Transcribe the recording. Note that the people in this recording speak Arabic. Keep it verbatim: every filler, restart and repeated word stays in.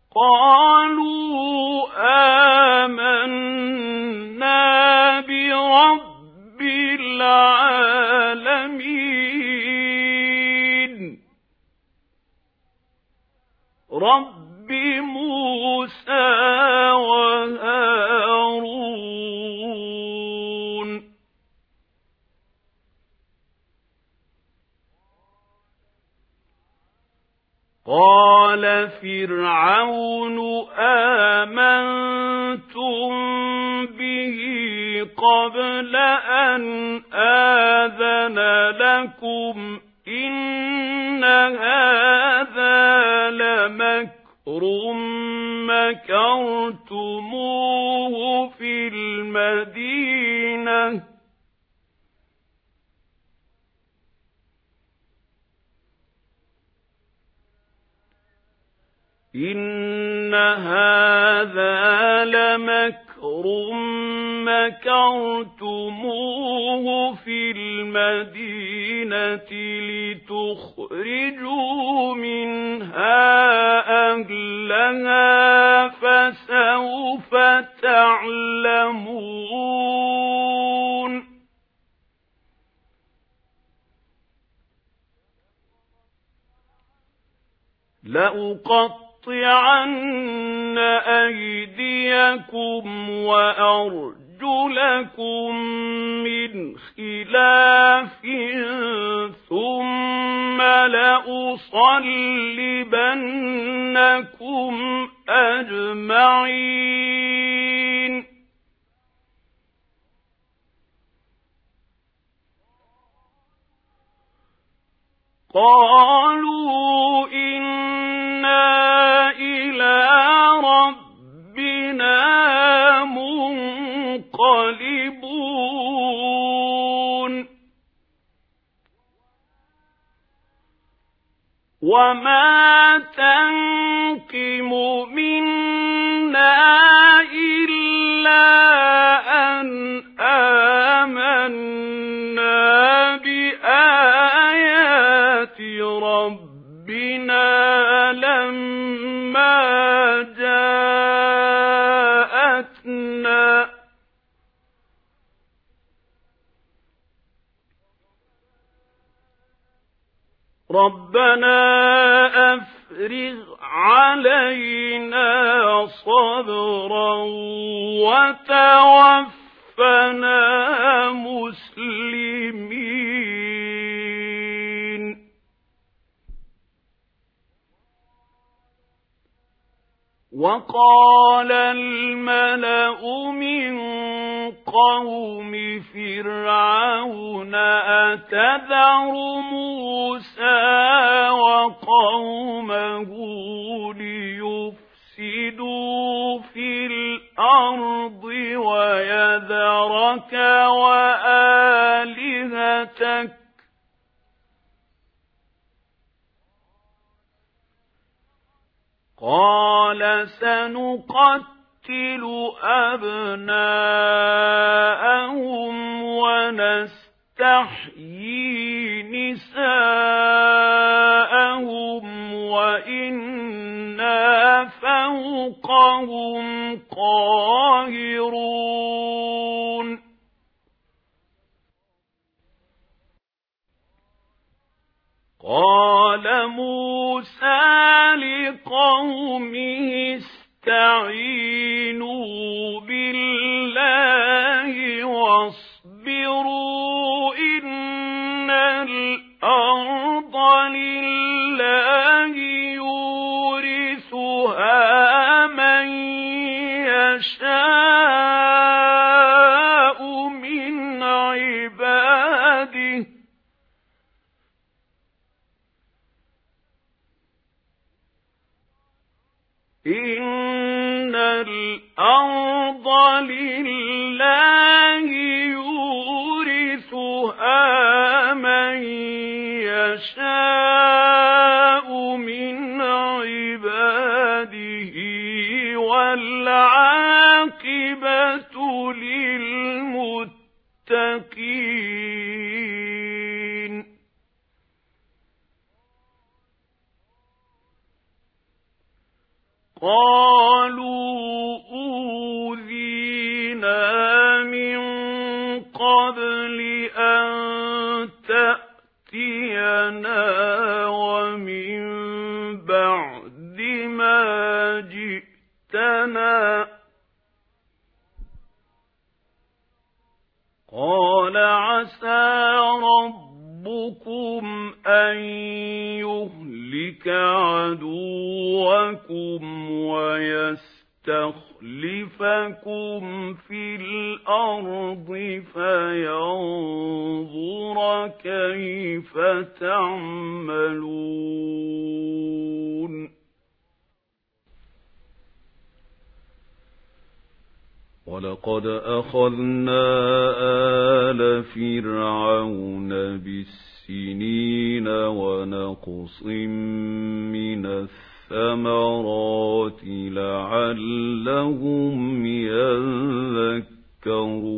قالوا آمنا برب العالمين رب موسى وهارون. قال فرعون آمنتم به قبل أن آذن لكم إن هذا لمكر مكرتموه في المدينة إن هذا لمكر مكرتموه في المدينة لتخرجوا منها أهلها فسوف تعلمون. لأقطعن أيديكم وأرجلكم من خلاف ثم لأصلبنكم أجمعين. قالوا إنا إلى ربنا منقلبون. وما تنقم منا إلا أن آمنا بآيات ربنا لما جاءتنا ربنا أفرغ علينا صبرا وتوفنا مسلمين. وقال الملأ من قوم فرعون أتذر موسى وقومه ليفسدوا في الأرض ويذرك وآلهتك قال سنقتل أبناءهم ونستحيي نساءهم وإنا فوقهم قاهرون. قال موسى لقومه استعينوا بالله واصبروا إن الأرض لله يورثها من يشاء من عباده إن الأرض لله يورثها من يشاء من عباده والعاقبة للمتقين. قالوا أوذينا من قبل أن تأتينا ومن بعد ما جئتنا قال عسى ربكم أن يهلك عدوكم ويستخلفكم في الأرض فينظر كيف تعملون ولقد أخذنا آل فرعون بالسنين ونقص من الثمرات لعلهم يذكرون